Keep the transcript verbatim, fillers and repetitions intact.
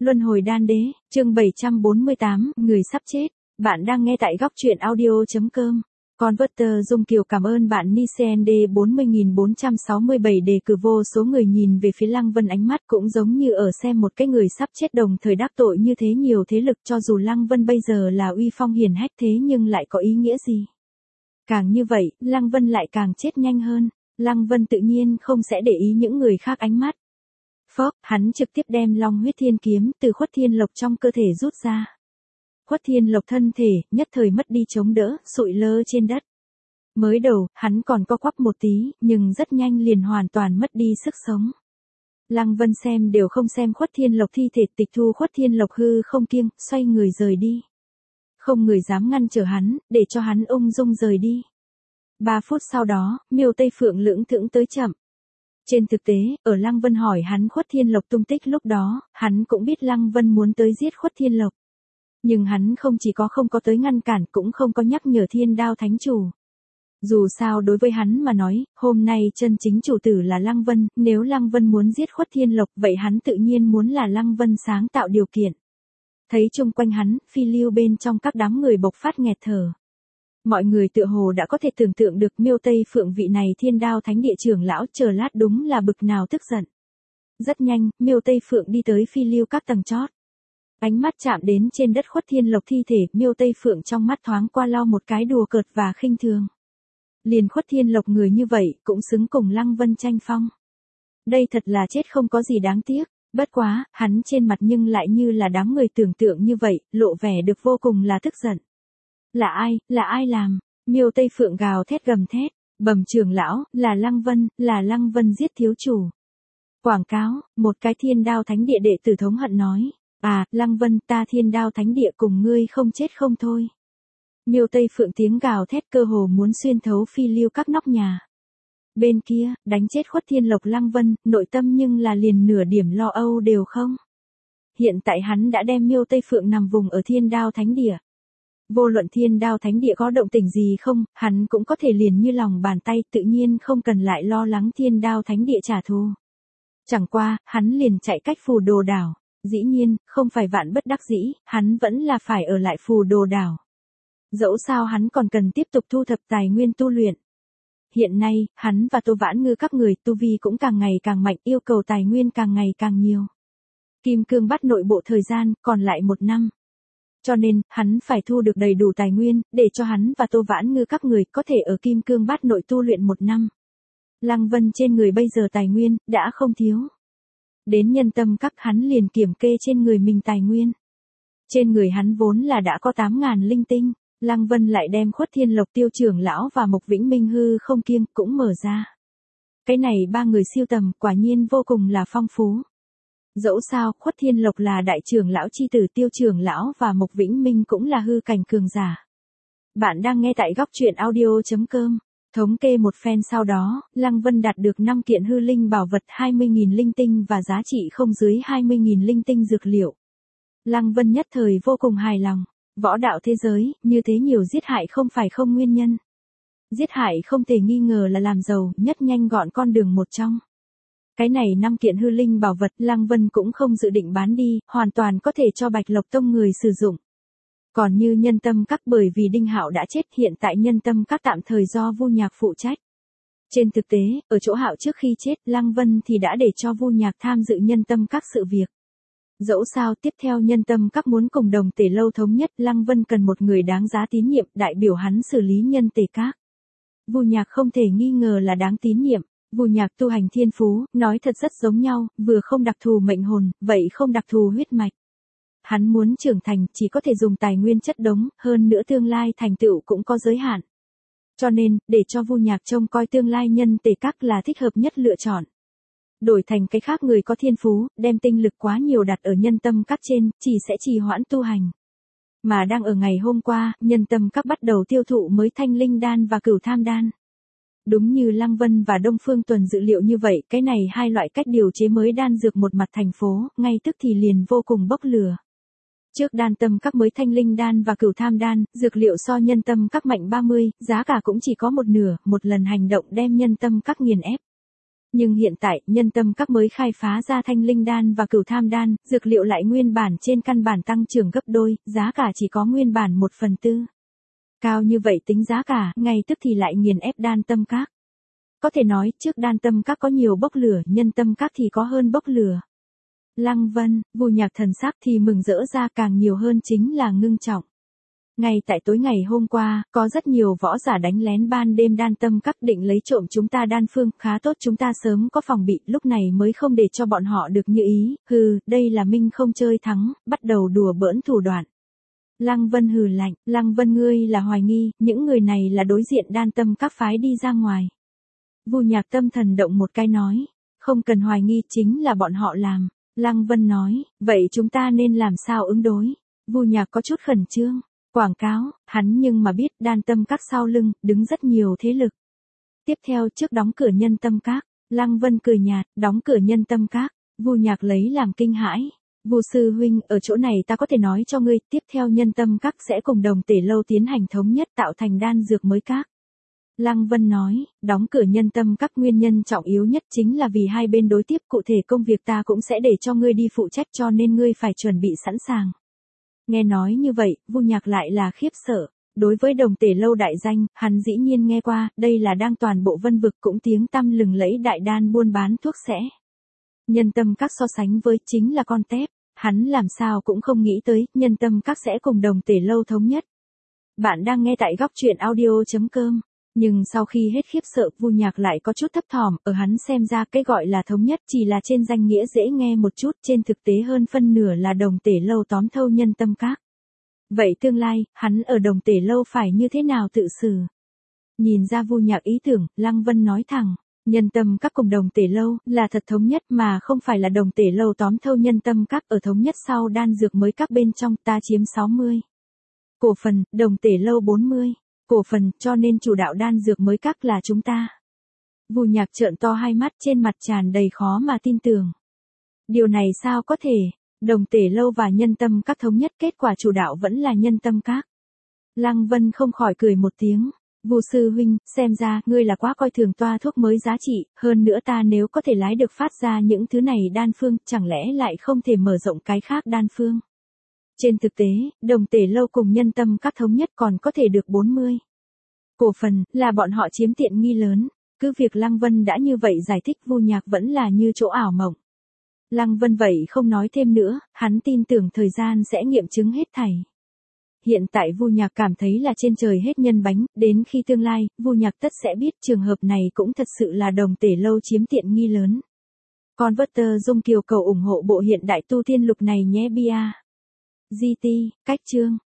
Luân hồi đan đế, chương bảy trăm bốn mươi tám, người sắp chết. Bạn đang nghe tại góc truyện audio.com. Converter Dung Kiều cảm ơn bạn Nisend bốn mươi nghìn bốn trăm sáu mươi bảy đề cử. Vô số người nhìn về phía Lăng Vân, ánh mắt cũng giống như ở xem một cái người sắp chết, đồng thời đắc tội như thế nhiều thế lực. Cho dù Lăng Vân bây giờ là uy phong hiển hách thế nhưng lại có ý nghĩa gì? Càng như vậy, Lăng Vân lại càng chết nhanh hơn. Lăng Vân tự nhiên không sẽ để ý những người khác ánh mắt. Phốc, hắn trực tiếp đem Long huyết thiên kiếm từ Khuất Thiên Lộc trong cơ thể rút ra. Khuất Thiên Lộc thân thể nhất thời mất đi chống đỡ, sụi lơ trên đất. Mới đầu, hắn còn co quắp một tí, nhưng rất nhanh liền hoàn toàn mất đi sức sống. Lăng Vân xem đều không xem Khuất Thiên Lộc thi thể, tịch thu Khuất Thiên Lộc hư không kiêng, xoay người rời đi. Không người dám ngăn trở hắn, để cho hắn ung dung rời đi. Ba phút sau đó, Miêu Tây Phượng lững thững tới chậm. Trên thực tế, ở Lăng Vân hỏi hắn Khuất Thiên Lộc tung tích lúc đó, hắn cũng biết Lăng Vân muốn tới giết Khuất Thiên Lộc. Nhưng hắn không chỉ có không có tới ngăn cản, cũng không có nhắc nhở Thiên Đao Thánh Chủ. Dù sao đối với hắn mà nói, hôm nay chân chính chủ tử là Lăng Vân, nếu Lăng Vân muốn giết Khuất Thiên Lộc, vậy hắn tự nhiên muốn là Lăng Vân sáng tạo điều kiện. Thấy chung quanh hắn, phi lưu bên trong các đám người bộc phát nghẹt thở. Mọi người tựa hồ đã có thể tưởng tượng được Miêu Tây Phượng vị này Thiên Đao Thánh Địa trưởng lão chờ lát đúng là bực nào tức giận. Rất nhanh, Miêu Tây Phượng đi tới phi lưu các tầng chót. Ánh mắt chạm đến trên đất Khuất Thiên Lộc thi thể, Miêu Tây Phượng trong mắt thoáng qua lau một cái đùa cợt và khinh thường. Liền Khuất Thiên Lộc người như vậy, cũng xứng cùng Lăng Vân tranh phong. Đây thật là chết không có gì đáng tiếc, bất quá, hắn trên mặt nhưng lại như là đám người tưởng tượng như vậy, lộ vẻ được vô cùng là tức giận. Là ai, là ai làm? Miêu Tây Phượng gào thét gầm thét, bẩm trưởng lão, là Lăng Vân, là Lăng Vân giết thiếu chủ. Quảng cáo, một cái Thiên Đao Thánh Địa đệ tử thống hận nói, à, Lăng Vân, ta Thiên Đao Thánh Địa cùng ngươi không chết không thôi. Miêu Tây Phượng tiếng gào thét cơ hồ muốn xuyên thấu phi lưu các nóc nhà. Bên kia, đánh chết Khuất Thiên Lộc Lăng Vân, nội tâm nhưng là liền nửa điểm lo âu đều không. Hiện tại hắn đã đem Miêu Tây Phượng nằm vùng ở Thiên Đao Thánh Địa. Vô luận Thiên Đao Thánh Địa có động tĩnh gì không, hắn cũng có thể liền như lòng bàn tay, tự nhiên không cần lại lo lắng Thiên Đao Thánh Địa trả thù. Chẳng qua, hắn liền chạy cách Phù Đồ Đảo. Dĩ nhiên, không phải vạn bất đắc dĩ, hắn vẫn là phải ở lại Phù Đồ Đảo. Dẫu sao hắn còn cần tiếp tục thu thập tài nguyên tu luyện. Hiện nay, hắn và Tô Vãn Ngư các người tu vi cũng càng ngày càng mạnh, yêu cầu tài nguyên càng ngày càng nhiều. Kim Cương Bát nội bộ thời gian, còn lại một năm. Cho nên, hắn phải thu được đầy đủ tài nguyên, để cho hắn và Tô Vãn Ngư các người có thể ở Kim Cương Bát nội tu luyện một năm. Lăng Vân trên người bây giờ tài nguyên, đã không thiếu. Đến Nhân Tâm Các hắn liền kiểm kê trên người mình tài nguyên. Trên người hắn vốn là đã có tám ngàn linh tinh, Lăng Vân lại đem Khuất Thiên Lộc Tiêu trưởng lão và Mộc Vĩnh Minh hư không kiêng cũng mở ra. Cái này ba người siêu tầm quả nhiên vô cùng là phong phú. Dẫu sao, Khuất Thiên Lộc là đại trưởng lão chi tử, Tiêu trưởng lão và Mộc Vĩnh Minh cũng là hư cảnh cường giả. Bạn đang nghe tại góc truyện audio.com. Thống kê một phen sau đó, Lăng Vân đạt được năm kiện hư linh bảo vật, hai mươi nghìn linh tinh và giá trị không dưới hai mươi nghìn linh tinh dược liệu. Lăng Vân nhất thời vô cùng hài lòng. Võ đạo thế giới, như thế nhiều giết hại không phải không nguyên nhân. Giết hại không thể nghi ngờ là làm giàu, nhất nhanh gọn con đường một trong. Cái này năm kiện hư linh bảo vật, Lăng Vân cũng không dự định bán đi, hoàn toàn có thể cho Bạch Lộc Tông người sử dụng. Còn như Nhân Tâm Các, bởi vì Đinh Hạo đã chết, hiện tại Nhân Tâm Các tạm thời do Vu Nhạc phụ trách. Trên thực tế, ở chỗ Hạo trước khi chết, Lăng Vân thì đã để cho Vu Nhạc tham dự Nhân Tâm Các sự việc. Dẫu sao tiếp theo Nhân Tâm Các muốn cùng Đồng Tể Lâu thống nhất, Lăng Vân cần một người đáng giá tín nhiệm, đại biểu hắn xử lý Nhân Tể Các. Vu Nhạc không thể nghi ngờ là đáng tín nhiệm. Vu Nhạc tu hành thiên phú, nói thật rất giống nhau, vừa không đặc thù mệnh hồn, vậy không đặc thù huyết mạch. Hắn muốn trưởng thành, chỉ có thể dùng tài nguyên chất đống, hơn nữa tương lai thành tựu cũng có giới hạn. Cho nên, để cho Vu Nhạc trông coi tương lai Nhân Tể Các là thích hợp nhất lựa chọn. Đổi thành cái khác người có thiên phú, đem tinh lực quá nhiều đặt ở Nhân Tâm Các trên, chỉ sẽ trì hoãn tu hành. Mà đang ở ngày hôm qua, Nhân Tâm Các bắt đầu tiêu thụ mới Thanh Linh Đan và Cửu Tham Đan. Đúng như Lăng Vân và Đông Phương Tuần dự liệu như vậy, cái này hai loại cách điều chế mới đan dược một mặt thành phố, ngay tức thì liền vô cùng bốc lửa. Trước Đan Tâm Các mới Thanh Linh Đan và Cửu Tham Đan, dược liệu so Nhân Tâm Các mạnh ba mươi, giá cả cũng chỉ có một nửa, một lần hành động đem Nhân Tâm Các nghiền ép. Nhưng hiện tại, nhân tâm các mới khai phá ra thanh linh đan và cửu tham đan, dược liệu lại nguyên bản trên căn bản tăng trưởng gấp đôi, giá cả chỉ có nguyên bản một phần tư. Cao như vậy tính giá cả, ngay tức thì lại nghiền ép đan tâm các. Có thể nói, trước đan tâm các có nhiều bốc lửa, nhân tâm các thì có hơn bốc lửa. Lăng Vân, Vu Nhạc thần sắc thì mừng rỡ ra, càng nhiều hơn chính là ngưng trọng. Ngay tại tối ngày hôm qua, có rất nhiều võ giả đánh lén ban đêm đan tâm các định lấy trộm chúng ta đan phương, khá tốt chúng ta sớm có phòng bị, lúc này mới không để cho bọn họ được như ý, hừ, đây là minh không chơi thắng, bắt đầu đùa bỡn thủ đoạn. Lăng Vân hừ lạnh, Lăng Vân ngươi là hoài nghi, những người này là đối diện đan tâm các phái đi ra ngoài. Vu Nhạc tâm thần động một cái nói, không cần hoài nghi, chính là bọn họ làm. Lăng Vân nói, vậy chúng ta nên làm sao ứng đối? Vu Nhạc có chút khẩn trương. Quảng cáo, hắn nhưng mà biết đan tâm các sau lưng, đứng rất nhiều thế lực. Tiếp theo trước đóng cửa nhân tâm các, Lăng Vân cười nhạt, đóng cửa nhân tâm các, Vu Nhạc lấy làm kinh hãi. Vu sư huynh, ở chỗ này ta có thể nói cho ngươi, tiếp theo nhân tâm các sẽ cùng Đồng Tể lâu tiến hành thống nhất tạo thành đan dược mới các. Lăng Vân nói, đóng cửa nhân tâm các nguyên nhân trọng yếu nhất chính là vì hai bên đối tiếp, cụ thể công việc ta cũng sẽ để cho ngươi đi phụ trách, cho nên ngươi phải chuẩn bị sẵn sàng. Nghe nói như vậy, Vu Nhạc lại là khiếp sợ. Đối với Đồng Tể lâu đại danh, hắn dĩ nhiên nghe qua, đây là đang toàn bộ vân vực cũng tiếng tăm lừng lẫy đại đan buôn bán thuốc sẽ. Nhân tâm các so sánh với chính là con tép, hắn làm sao cũng không nghĩ tới, nhân tâm các sẽ cùng Đồng Tể lâu thống nhất. Bạn đang nghe tại góc truyện audio chấm com. Nhưng sau khi hết khiếp sợ, Vu Nhạc lại có chút thấp thỏm, ở hắn xem ra cái gọi là thống nhất chỉ là trên danh nghĩa dễ nghe một chút, trên thực tế hơn phân nửa là Đồng Tể lâu tóm thâu nhân tâm các. Vậy tương lai, hắn ở Đồng Tể lâu phải như thế nào tự xử? Nhìn ra Vu Nhạc ý tưởng, Lăng Vân nói thẳng, nhân tâm các cùng Đồng Tể lâu là thật thống nhất mà không phải là Đồng Tể lâu tóm thâu nhân tâm các, ở thống nhất sau đan dược mới các bên trong ta chiếm sáu mươi cổ phần, Đồng Tể lâu bốn mươi cổ phần, cho nên chủ đạo đan dược mới các là chúng ta. Vu Nhạc trợn to hai mắt, trên mặt tràn đầy khó mà tin tưởng. Điều này sao có thể? Đồng Tể lâu và nhân tâm các thống nhất, kết quả chủ đạo vẫn là nhân tâm các. Lăng Vân không khỏi cười một tiếng. Vu sư huynh, xem ra ngươi là quá coi thường toa thuốc mới giá trị, hơn nữa ta nếu có thể lái được phát ra những thứ này đan phương, chẳng lẽ lại không thể mở rộng cái khác đan phương? Trên thực tế, Đồng Tể lâu cùng nhân tâm các thống nhất còn có thể được bốn mươi cổ phần, là bọn họ chiếm tiện nghi lớn. Cứ việc Lăng Vân đã như vậy giải thích, Vu Nhạc vẫn là như chỗ ảo mộng. Lăng Vân vậy không nói thêm nữa, hắn tin tưởng thời gian sẽ nghiệm chứng hết thảy. Hiện tại Vu Nhạc cảm thấy là trên trời hết nhân bánh, đến khi tương lai, Vu Nhạc tất sẽ biết trường hợp này cũng thật sự là Đồng Tể lâu chiếm tiện nghi lớn. Converter Dung Kiều cầu ủng hộ bộ hiện đại tu tiên lục này nhé bia. giê tê, cách chương.